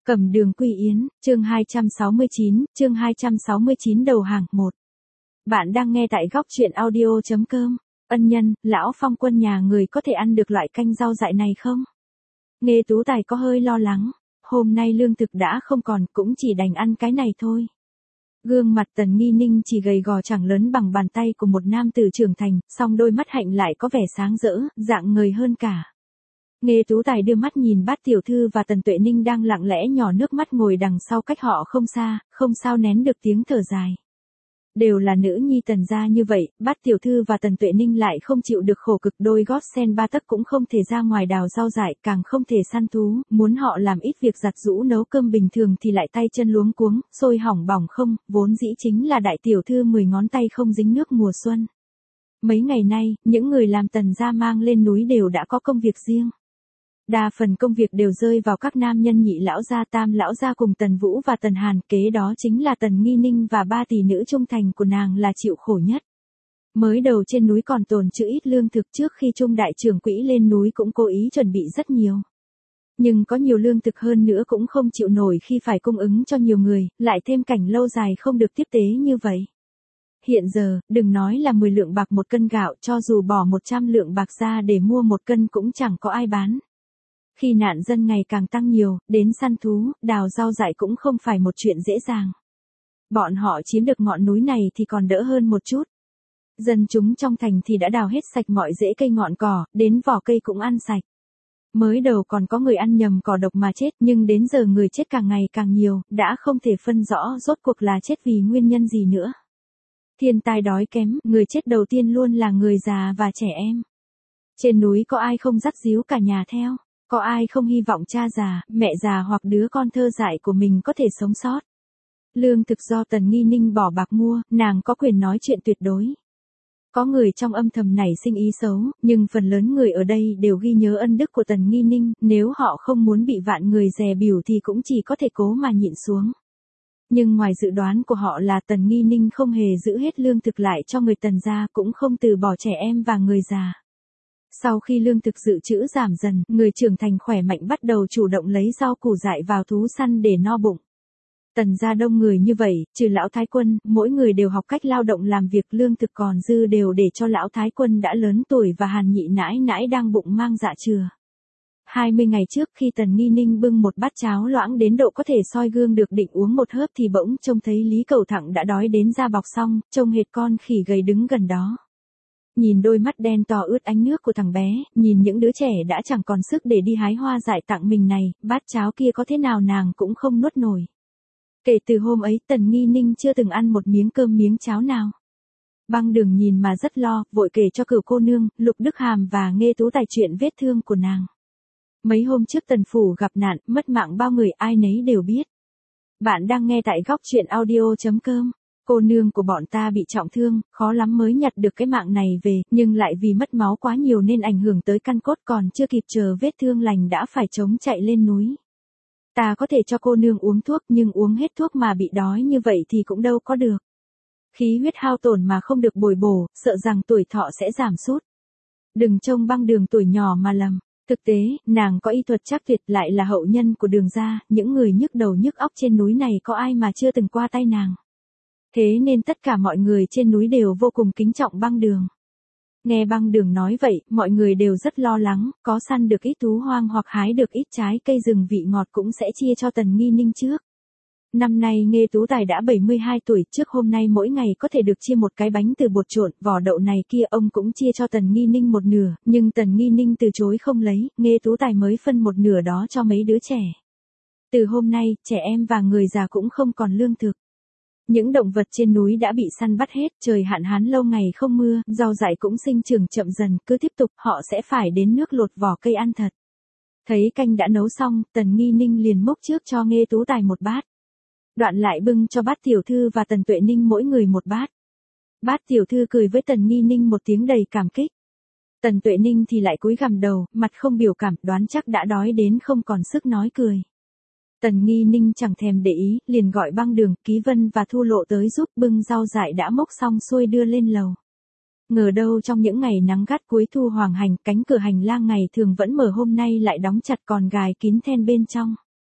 Cẩm Đường Quy Yến, chương 269 đầu hàng 1. Bạn đang nghe tại góc truyện audio.com. Ân nhân, lão Phong Quân nhà người có thể ăn được loại canh rau dại này không? Nghe Tú Tài có hơi lo lắng, hôm nay lương thực đã không còn, cũng chỉ đành ăn cái này thôi. Gương mặt Tần Nghi Ninh chỉ gầy gò chẳng lớn bằng bàn tay của một nam tử trưởng thành, song đôi mắt hạnh lại có vẻ sáng rỡ, dạng ngời hơn cả. Nghe Tú Tài đưa mắt nhìn Bát Tiểu Thư và Tần Tuệ Ninh đang lặng lẽ nhỏ nước mắt ngồi đằng sau cách họ không xa, không sao nén được tiếng thở dài. Đều là nữ nhi Tần gia như vậy, Bát Tiểu Thư và Tần Tuệ Ninh lại không chịu được khổ cực, đôi gót sen ba tấc cũng không thể ra ngoài đào rau dại, càng không thể săn thú, muốn họ làm ít việc giặt giũ nấu cơm bình thường thì lại tay chân luống cuống, sôi hỏng bỏng không, vốn dĩ chính là đại tiểu thư 10 ngón tay không dính nước mùa xuân. Mấy ngày nay, những người làm Tần gia mang lên núi đều đã có công việc riêng. Đa phần công việc đều rơi vào các nam nhân Nhị lão gia, Tam lão gia cùng Tần Vũ và Tần Hàn, kế đó chính là Tần Nghi Ninh và ba tỷ nữ trung thành của nàng là chịu khổ nhất. Mới đầu trên núi còn tồn trữ ít lương thực, trước khi Trung đại trưởng quỹ lên núi cũng cố ý chuẩn bị rất nhiều. Nhưng có nhiều lương thực hơn nữa cũng không chịu nổi khi phải cung ứng cho nhiều người, lại thêm cảnh lâu dài không được tiếp tế như vậy. Hiện giờ, đừng nói là 10 lượng bạc một cân gạo, cho dù bỏ 100 lượng bạc ra để mua một cân cũng chẳng có ai bán. Khi nạn dân ngày càng tăng nhiều, đến săn thú, đào rau dại cũng không phải một chuyện dễ dàng. Bọn họ chiếm được ngọn núi này thì còn đỡ hơn một chút. Dân chúng trong thành thì đã đào hết sạch mọi rễ cây ngọn cỏ, đến vỏ cây cũng ăn sạch. Mới đầu còn có người ăn nhầm cỏ độc mà chết, nhưng đến giờ người chết càng ngày càng nhiều, đã không thể phân rõ rốt cuộc là chết vì nguyên nhân gì nữa. Thiên tai đói kém, người chết đầu tiên luôn là người già và trẻ em. Trên núi có ai không dắt díu cả nhà theo? Có ai không hy vọng cha già, mẹ già hoặc đứa con thơ dại của mình có thể sống sót? Lương thực do Tần Nghi Ninh bỏ bạc mua, nàng có quyền nói chuyện tuyệt đối. Có người trong âm thầm nảy sinh ý xấu, nhưng phần lớn người ở đây đều ghi nhớ ân đức của Tần Nghi Ninh, nếu họ không muốn bị vạn người dè bỉu thì cũng chỉ có thể cố mà nhịn xuống. Nhưng ngoài dự đoán của họ là Tần Nghi Ninh không hề giữ hết lương thực lại cho người Tần gia, cũng không từ bỏ trẻ em và người già. Sau khi lương thực dự trữ giảm dần, người trưởng thành khỏe mạnh bắt đầu chủ động lấy rau củ dại vào thú săn để no bụng. Tần gia đông người như vậy, trừ lão thái quân, mỗi người đều học cách lao động làm việc, lương thực còn dư đều để cho lão thái quân đã lớn tuổi và Hàn nhị nãi nãi đang bụng mang dạ chừa. 20 ngày trước khi Tần Nghi Ninh bưng một bát cháo loãng đến độ có thể soi gương được định uống một hớp thì bỗng trông thấy Lý Cầu Thẳng đã đói đến da bọc xong, trông hệt con khỉ gầy đứng gần đó. Nhìn đôi mắt đen to ướt ánh nước của thằng bé, nhìn những đứa trẻ đã chẳng còn sức để đi hái hoa dại tặng mình này, bát cháo kia có thế nào nàng cũng không nuốt nổi. Kể từ hôm ấy Tần Nghi Ninh chưa từng ăn một miếng cơm miếng cháo nào. Băng Đường nhìn mà rất lo, vội kể cho Cửu cô nương, Lục Đức Hàm và Nghe Tú Tài chuyện vết thương của nàng. Mấy hôm trước Tần phủ gặp nạn, mất mạng bao người ai nấy đều biết. Bạn đang nghe tại góc truyện audio.com. Cô nương của bọn ta bị trọng thương, khó lắm mới nhặt được cái mạng này về, nhưng lại vì mất máu quá nhiều nên ảnh hưởng tới căn cốt, còn chưa kịp chờ vết thương lành đã phải chống chạy lên núi. Ta có thể cho cô nương uống thuốc, nhưng uống hết thuốc mà bị đói như vậy thì cũng đâu có được. Khí huyết hao tổn mà không được bồi bổ, sợ rằng tuổi thọ sẽ giảm sút. Đừng trông Băng Đường tuổi nhỏ mà lầm. Thực tế, nàng có y thuật chắc tuyệt, lại là hậu nhân của Đường gia, những người nhức đầu nhức óc trên núi này có ai mà chưa từng qua tay nàng. Thế nên tất cả mọi người trên núi đều vô cùng kính trọng Băng Đường. Nghe Băng Đường nói vậy, mọi người đều rất lo lắng, có săn được ít thú hoang hoặc hái được ít trái cây rừng vị ngọt cũng sẽ chia cho Tần Nghi Ninh trước. Năm nay Nghê Tú Tài đã 72 tuổi, trước hôm nay mỗi ngày có thể được chia một cái bánh từ bột trộn, vỏ đậu này kia ông cũng chia cho Tần Nghi Ninh một nửa, nhưng Tần Nghi Ninh từ chối không lấy, Nghê Tú Tài mới phân một nửa đó cho mấy đứa trẻ. Từ hôm nay, trẻ em và người già cũng không còn lương thực. Những động vật trên núi đã bị săn bắt hết, trời hạn hán lâu ngày không mưa, rau dại cũng sinh trưởng chậm dần, cứ tiếp tục họ sẽ phải đến nước lột vỏ cây ăn thật. Thấy canh đã nấu xong, Tần Nghi Ninh liền múc trước cho Nghê Tú Tài một bát. Đoạn lại bưng cho Bát Tiểu Thư và Tần Tuệ Ninh mỗi người một bát. Bát Tiểu Thư cười với Tần Nghi Ninh một tiếng đầy cảm kích. Tần Tuệ Ninh thì lại cúi gằm đầu, mặt không biểu cảm, đoán chắc đã đói đến không còn sức nói cười. Tần Nghi Ninh chẳng thèm để ý, liền gọi Băng Đường, Ký Vân và Thu Lộ tới giúp, bưng rau dại đã mốc xong xuôi đưa lên lầu. Ngờ đâu trong những ngày nắng gắt cuối thu hoàng hành, cánh cửa hành lang ngày thường vẫn mở hôm nay lại đóng chặt, còn gài kín then bên trong.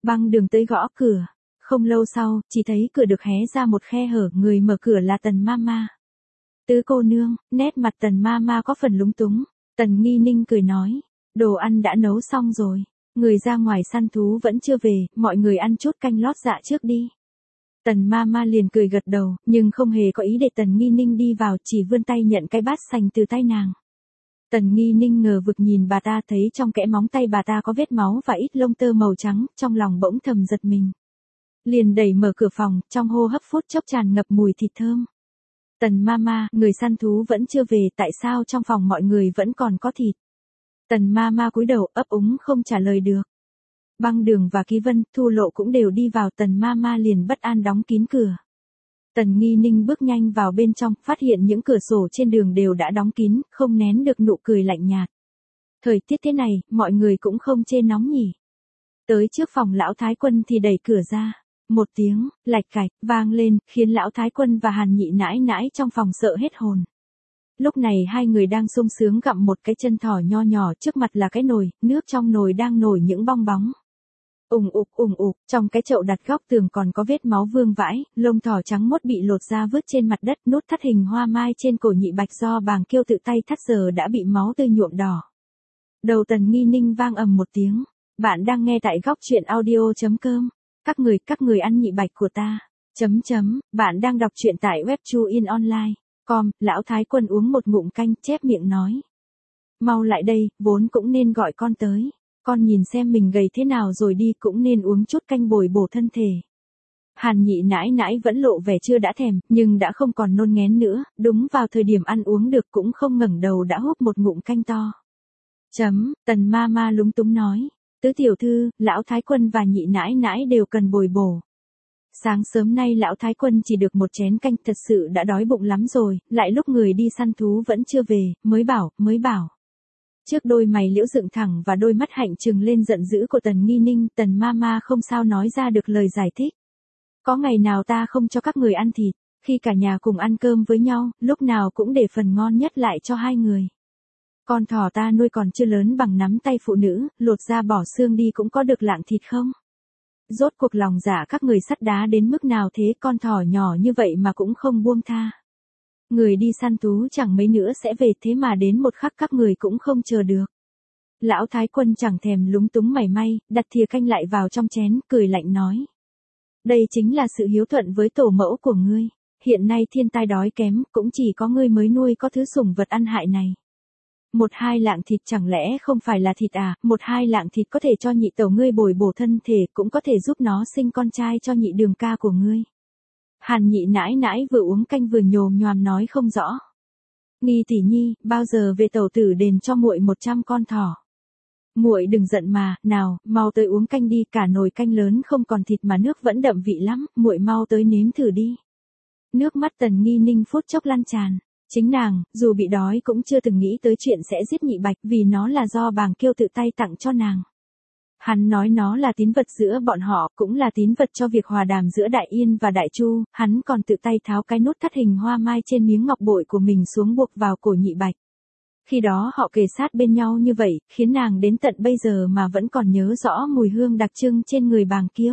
Băng Đường tới gõ cửa. Không lâu sau, chỉ thấy cửa được hé ra một khe hở, người mở cửa là Tần Mama. Tứ cô nương, nét mặt Tần Mama có phần lúng túng. Tần Nghi Ninh cười nói, đồ ăn đã nấu xong rồi. Người ra ngoài săn thú vẫn chưa về, mọi người ăn chút canh lót dạ trước đi. Tần Mama liền cười gật đầu, nhưng không hề có ý để Tần Nghi Ninh đi vào, chỉ vươn tay nhận cái bát sành từ tay nàng. Tần Nghi Ninh ngờ vực nhìn bà ta, thấy trong kẽ móng tay bà ta có vết máu và ít lông tơ màu trắng, trong lòng bỗng thầm giật mình. Liền đẩy mở cửa phòng, trong hô hấp phút chốc tràn ngập mùi thịt thơm. Tần Mama, người săn thú vẫn chưa về, tại sao trong phòng mọi người vẫn còn có thịt? Tần Mama cúi đầu ấp úng không trả lời được. Băng Đường và Ký Vân, Thu Lộ cũng đều đi vào, Tần Mama liền bất an đóng kín cửa. Tần Nghi Ninh bước nhanh vào bên trong, phát hiện những cửa sổ trên đường đều đã đóng kín, không nén được nụ cười lạnh nhạt. Thời tiết thế này, mọi người cũng không chê nóng nhỉ. Tới trước phòng lão Thái Quân thì đẩy cửa ra. Một tiếng, lạch cạch, vang lên, khiến lão Thái Quân và Hàn Nhị nãi nãi trong phòng sợ hết hồn. Lúc này hai người đang sung sướng gặm một cái chân thỏ nho nhỏ, trước mặt là cái nồi, nước trong nồi đang nổi những bong bóng. Ùng ục, trong cái chậu đặt góc tường còn có vết máu vương vãi, lông thỏ trắng mốt bị lột ra vứt trên mặt đất, nút thắt hình hoa mai trên cổ Nhị Bạch do Bàng Kiêu tự tay thắt giờ đã bị máu tươi nhuộm đỏ. Đầu Tần Nghi Ninh vang ầm một tiếng. Bạn đang nghe tại góc truyện audio.com. Các người ăn Nhị Bạch của ta. Bạn đang đọc truyện tại web Chuin Online. Lão Thái Quân uống một ngụm canh, chép miệng nói. Mau lại đây, vốn cũng nên gọi con tới. Con nhìn xem mình gầy thế nào rồi đi, cũng nên uống chút canh bồi bổ thân thể. Hàn Nhị nãi nãi vẫn lộ vẻ chưa đã thèm, nhưng đã không còn nôn nghén nữa, đúng vào thời điểm ăn uống được cũng không ngẩng đầu đã húp một ngụm canh to. Tần Mama lúng túng nói. Tứ tiểu thư, lão Thái Quân và Nhị nãi nãi đều cần bồi bổ. Sáng sớm nay lão Thái Quân chỉ được một chén canh, thật sự đã đói bụng lắm rồi, lại lúc người đi săn thú vẫn chưa về, mới bảo. Trước đôi mày liễu dựng thẳng và đôi mắt hạnh trừng lên giận dữ của Tần Nghi Ninh, Tần Mama không sao nói ra được lời giải thích. Có ngày nào ta không cho các người ăn thịt, khi cả nhà cùng ăn cơm với nhau, lúc nào cũng để phần ngon nhất lại cho hai người. Con thỏ ta nuôi còn chưa lớn bằng nắm tay phụ nữ, lột ra bỏ xương đi cũng có được lạng thịt không? Rốt cuộc lòng dạ các người sắt đá đến mức nào thế, con thỏ nhỏ như vậy mà cũng không buông tha. Người đi săn thú chẳng mấy nữa sẽ về, thế mà đến một khắc các người cũng không chờ được. Lão Thái Quân chẳng thèm lúng túng mảy may, đặt thìa canh lại vào trong chén, cười lạnh nói. Đây chính là sự hiếu thuận với tổ mẫu của ngươi. Hiện nay thiên tai đói kém, cũng chỉ có ngươi mới nuôi có thứ sủng vật ăn hại này. 1-2 lạng thịt chẳng lẽ không phải là thịt à? 1-2 lạng thịt có thể cho nhị tẩu ngươi bồi bổ thân thể, cũng có thể giúp nó sinh con trai cho nhị đường ca của ngươi. Hàn Nhị nãi nãi vừa uống canh vừa nhồm nhoàm nói không rõ. Nghi tỷ nhi, bao giờ về tẩu tử đền cho muội 100 con thỏ. Muội đừng giận mà, nào, mau tới uống canh đi, cả nồi canh lớn không còn thịt mà nước vẫn đậm vị lắm, muội mau tới nếm thử đi. Nước mắt Tần Nghi Ninh phút chốc lăn tràn. Chính nàng, dù bị đói cũng chưa từng nghĩ tới chuyện sẽ giết Nhị Bạch, vì nó là do Bàng Kiêu tự tay tặng cho nàng. Hắn nói nó là tín vật giữa bọn họ, cũng là tín vật cho việc hòa đàm giữa Đại Yên và Đại Chu, hắn còn tự tay tháo cái nút thắt hình hoa mai trên miếng ngọc bội của mình xuống buộc vào cổ Nhị Bạch. Khi đó họ kề sát bên nhau như vậy, khiến nàng đến tận bây giờ mà vẫn còn nhớ rõ mùi hương đặc trưng trên người Bàng Kiêu.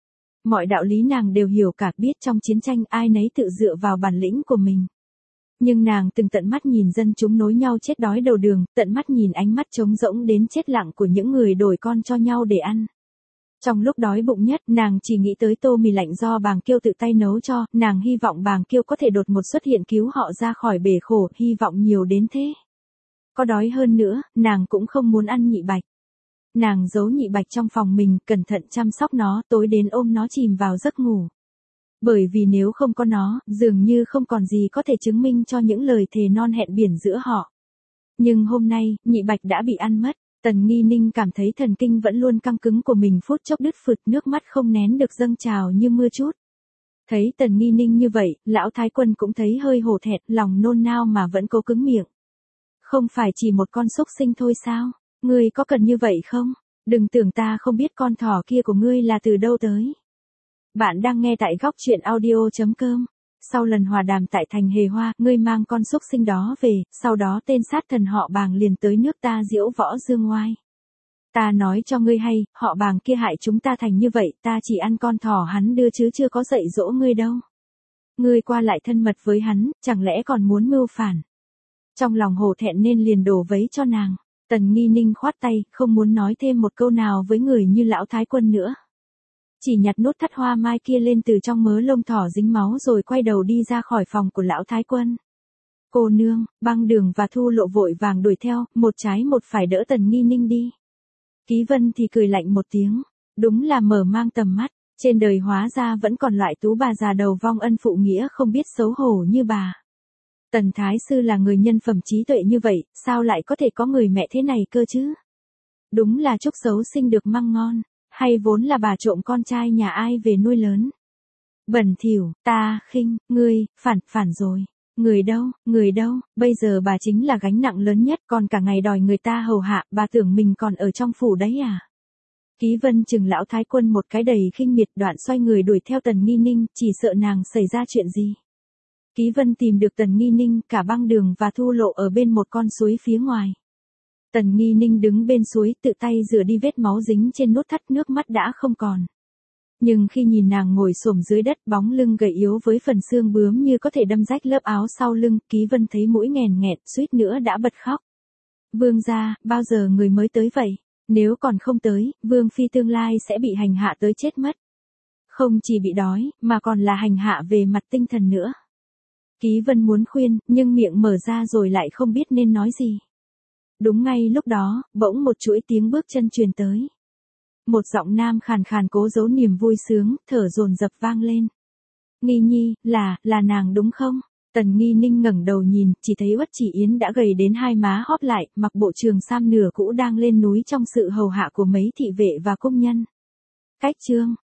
Mọi đạo lý nàng đều hiểu cả, biết trong chiến tranh ai nấy tự dựa vào bản lĩnh của mình. Nhưng nàng từng tận mắt nhìn dân chúng nối nhau chết đói đầu đường, tận mắt nhìn ánh mắt trống rỗng đến chết lặng của những người đổi con cho nhau để ăn. Trong lúc đói bụng nhất, nàng chỉ nghĩ tới tô mì lạnh do Bàng Kiêu tự tay nấu cho, nàng hy vọng Bàng Kiêu có thể đột ngột xuất hiện cứu họ ra khỏi bể khổ, hy vọng nhiều đến thế. Có đói hơn nữa, nàng cũng không muốn ăn Nhị Bạch. Nàng giấu Nhị Bạch trong phòng mình, cẩn thận chăm sóc nó, tối đến ôm nó chìm vào giấc ngủ. Bởi vì nếu không có nó, dường như không còn gì có thể chứng minh cho những lời thề non hẹn biển giữa họ. Nhưng hôm nay, Nhị Bạch đã bị ăn mất, Tần Nghi Ninh cảm thấy thần kinh vẫn luôn căng cứng của mình phút chốc đứt phụt, nước mắt không nén được dâng trào như mưa trút. Thấy Tần Nghi Ninh như vậy, lão Thái Quân cũng thấy hơi hổ thẹn, lòng nôn nao mà vẫn cố cứng miệng. Không phải chỉ một con súc sinh thôi sao? Ngươi có cần như vậy không? Đừng tưởng ta không biết con thỏ kia của ngươi là từ đâu tới. Bạn đang nghe tại góc truyện audio.com. Sau lần hòa đàm tại thành Hề Hoa, ngươi mang con súc sinh đó về, sau đó tên sát thần họ Bàng liền tới nước ta diễu võ dương oai. Ta nói cho ngươi hay, họ Bàng kia hại chúng ta thành như vậy, ta chỉ ăn con thỏ hắn đưa chứ chưa có dạy dỗ ngươi đâu. Ngươi qua lại thân mật với hắn, chẳng lẽ còn muốn mưu phản. Trong lòng hổ thẹn nên liền đổ vấy cho nàng. Tần Nghi Ninh khoát tay, không muốn nói thêm một câu nào với người như lão thái quân nữa. Chỉ nhặt nốt thắt hoa mai kia lên từ trong mớ lông thỏ dính máu rồi quay đầu đi ra khỏi phòng của lão thái quân. Cô nương, Băng Đường và Thu Lộ vội vàng đuổi theo, một trái một phải đỡ Tần Nghi Ninh đi. Ký Vân thì cười lạnh một tiếng, đúng là mở mang tầm mắt, trên đời hóa ra vẫn còn loại tú bà già đầu vong ân phụ nghĩa không biết xấu hổ như bà. Tần Thái Sư là người nhân phẩm trí tuệ như vậy, sao lại có thể có người mẹ thế này cơ chứ? Đúng là chúc xấu sinh được măng ngon, hay vốn là bà trộm con trai nhà ai về nuôi lớn. Bẩn thỉu, ta, khinh, ngươi, phản rồi. Người đâu, bây giờ bà chính là gánh nặng lớn nhất, còn cả ngày đòi người ta hầu hạ, bà tưởng mình còn ở trong phủ đấy à? Ký Vân chừng lão thái quân một cái đầy khinh miệt, đoạn xoay người đuổi theo Tần Nghi Ninh, chỉ sợ nàng xảy ra chuyện gì. Ký Vân tìm được Tần Nghi Ninh, cả Băng Đường và Thu Lộ ở bên một con suối phía ngoài. Tần Nghi Ninh đứng bên suối tự tay rửa đi vết máu dính trên nốt thắt, nước mắt đã không còn. Nhưng khi nhìn nàng ngồi xổm dưới đất, bóng lưng gầy yếu với phần xương bướm như có thể đâm rách lớp áo sau lưng, Ký Vân thấy mũi nghèn nghẹt, suýt nữa đã bật khóc. Vương gia, bao giờ người mới tới vậy? Nếu còn không tới, Vương phi tương lai sẽ bị hành hạ tới chết mất. Không chỉ bị đói, mà còn là hành hạ về mặt tinh thần nữa. Ký Vân muốn khuyên, nhưng miệng mở ra rồi lại không biết nên nói gì. Đúng ngay lúc đó, bỗng một chuỗi tiếng bước chân truyền tới. Một giọng nam khàn khàn cố giấu niềm vui sướng, thở dồn dập vang lên. Nghi Nhi, là nàng đúng không? Tần Nghi Ninh ngẩng đầu nhìn, chỉ thấy Uất Chỉ Yến đã gầy đến hai má hóp lại, mặc bộ trường sam nửa cũ đang lên núi trong sự hầu hạ của mấy thị vệ và công nhân. Cách chương